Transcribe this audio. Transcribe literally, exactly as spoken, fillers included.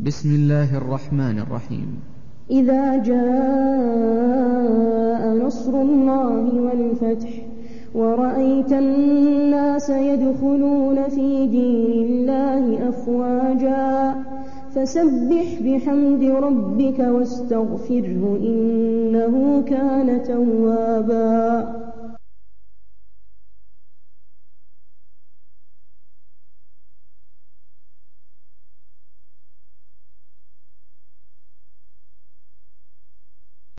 بسم الله الرحمن الرحيم. إذا جاء نصر الله والفتح ورأيت الناس يدخلون في دين الله أفواجا فسبح بحمد ربك واستغفره إنه كان توابا.